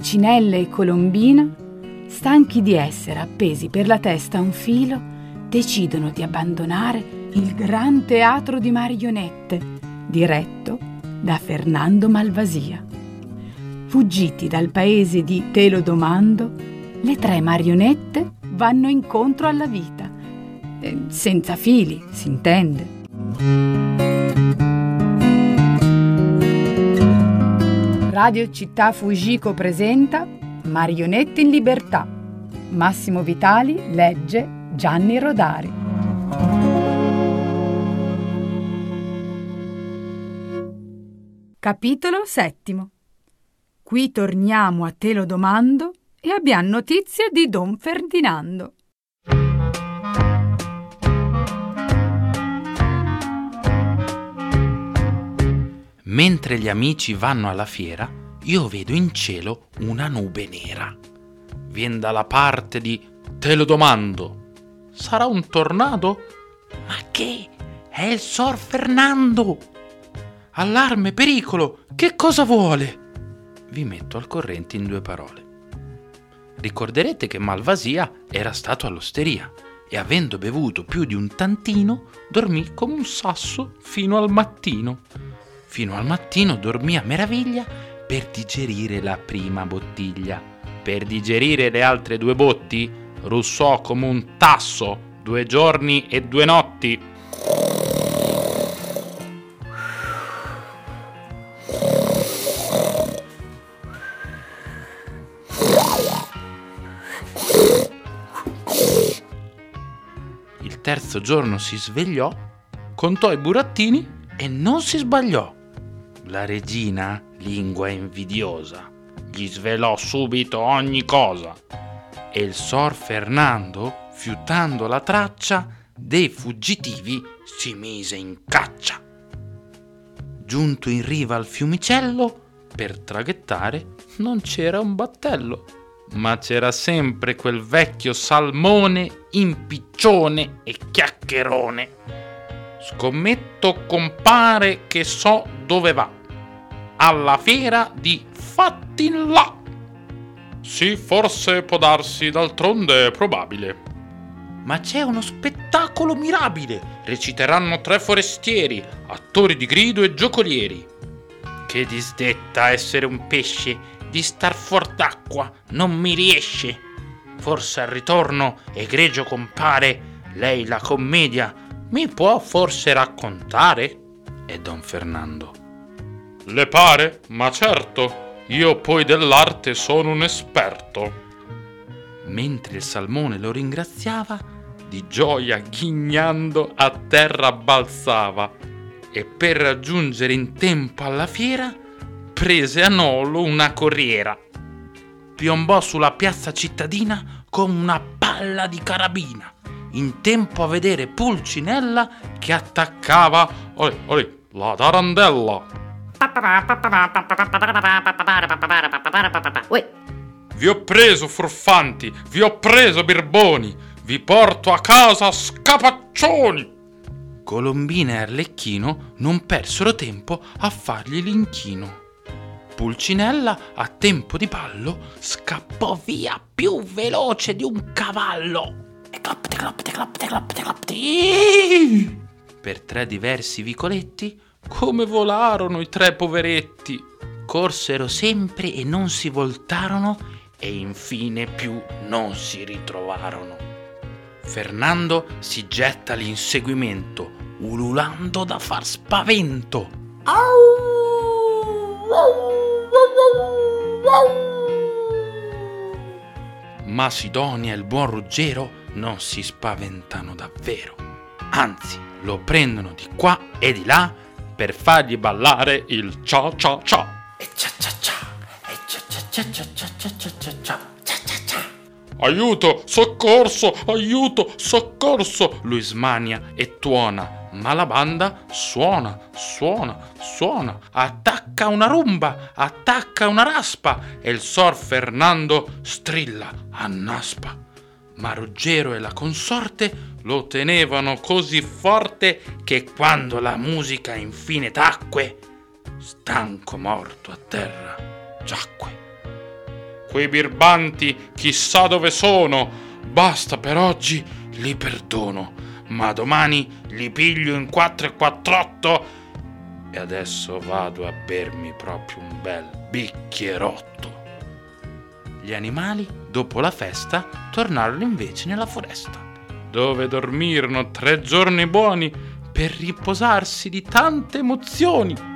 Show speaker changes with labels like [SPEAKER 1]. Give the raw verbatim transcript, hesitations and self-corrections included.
[SPEAKER 1] Pulcinella e Colombina, stanchi di essere appesi per la testa a un filo, decidono di abbandonare il Gran Teatro di Marionette, diretto da Fernando Malvasia. Fuggiti dal paese di Te lo domando, le tre marionette vanno incontro alla vita, eh, senza fili, si intende. Radio Città Fujiko presenta Marionette in libertà. Massimo Vitali legge Gianni Rodari. Capitolo settimo. Qui torniamo a Te lo domando e abbiamo notizia di Don Ferdinando.
[SPEAKER 2] Mentre gli amici vanno alla fiera, io vedo in cielo una nube nera. Vien dalla parte di Te lo domando. Sarà un tornado? Ma che? È il Sor Fernando! Allarme, pericolo! Che cosa vuole? Vi metto al corrente in due parole. Ricorderete che Malvasia era stato all'osteria e, avendo bevuto più di un tantino, dormì come un sasso fino al mattino. Fino al mattino dormì a meraviglia per digerire la prima bottiglia. Per digerire le altre due botti, russò come un tasso due giorni e due notti. Il terzo giorno si svegliò, contò i burattini e non si sbagliò. La regina, lingua invidiosa, gli svelò subito ogni cosa e il Sor Fernando, fiutando la traccia dei fuggitivi, si mise in caccia. Giunto in riva al fiumicello, per traghettare non c'era un battello, ma c'era sempre quel vecchio salmone impiccione e chiacchierone. Scommetto, compare, che so dove va. Alla fiera di Fattinlà. Sì, forse può darsi, d'altronde è probabile. Ma c'è uno spettacolo mirabile. Reciteranno tre forestieri, attori di grido e giocolieri. Che disdetta essere un pesce, di star fuor d'acqua non mi riesce. Forse al ritorno, egregio compare, lei la commedia mi può forse raccontare? E Don Fernando: le pare? Ma certo, io poi dell'arte sono un esperto. Mentre il salmone lo ringraziava, di gioia ghignando a terra balzava e per raggiungere in tempo alla fiera prese a nolo una corriera. Piombò sulla piazza cittadina con una palla di carabina, in tempo a vedere Pulcinella che attaccava olè, olè, la tarantella. Vi ho preso, furfanti, vi ho preso, birboni, vi porto a casa, scapaccioni. Colombina e Arlecchino non persero tempo a fargli l'inchino. Pulcinella, a tempo di ballo, scappò via più veloce di un cavallo. E cloppete, cloppete, cloppete, cloppete, cloppete. Per tre diversi vicoletti, come volarono i tre poveretti. Corsero sempre e non si voltarono e infine più non si ritrovarono. Fernando si getta all'inseguimento, ululando da far spavento. Ma Sidonia e il buon Ruggero non si spaventano davvero, anzi lo prendono di qua e di là per fargli ballare il cia cia cia. E cia cia cia, e cia cia cia cia cia cia cia cia cia cia cia. Aiuto, soccorso, aiuto, soccorso, lui smania e tuona, ma la banda suona, suona, suona, attacca una rumba, attacca una raspa e il Sor Fernando strilla, annaspa. Ma Ruggero e la consorte lo tenevano così forte che quando la musica infine tacque, stanco morto a terra giacque. quei birbanti chissà dove sono. Basta per oggi, li perdono, ma domani li piglio in quattro e quattrotto e adesso vado a bermi proprio un bel bicchierotto. Gli animali, dopo la festa, tornarono invece nella foresta, dove dormirono tre giorni buoni per riposarsi di tante emozioni.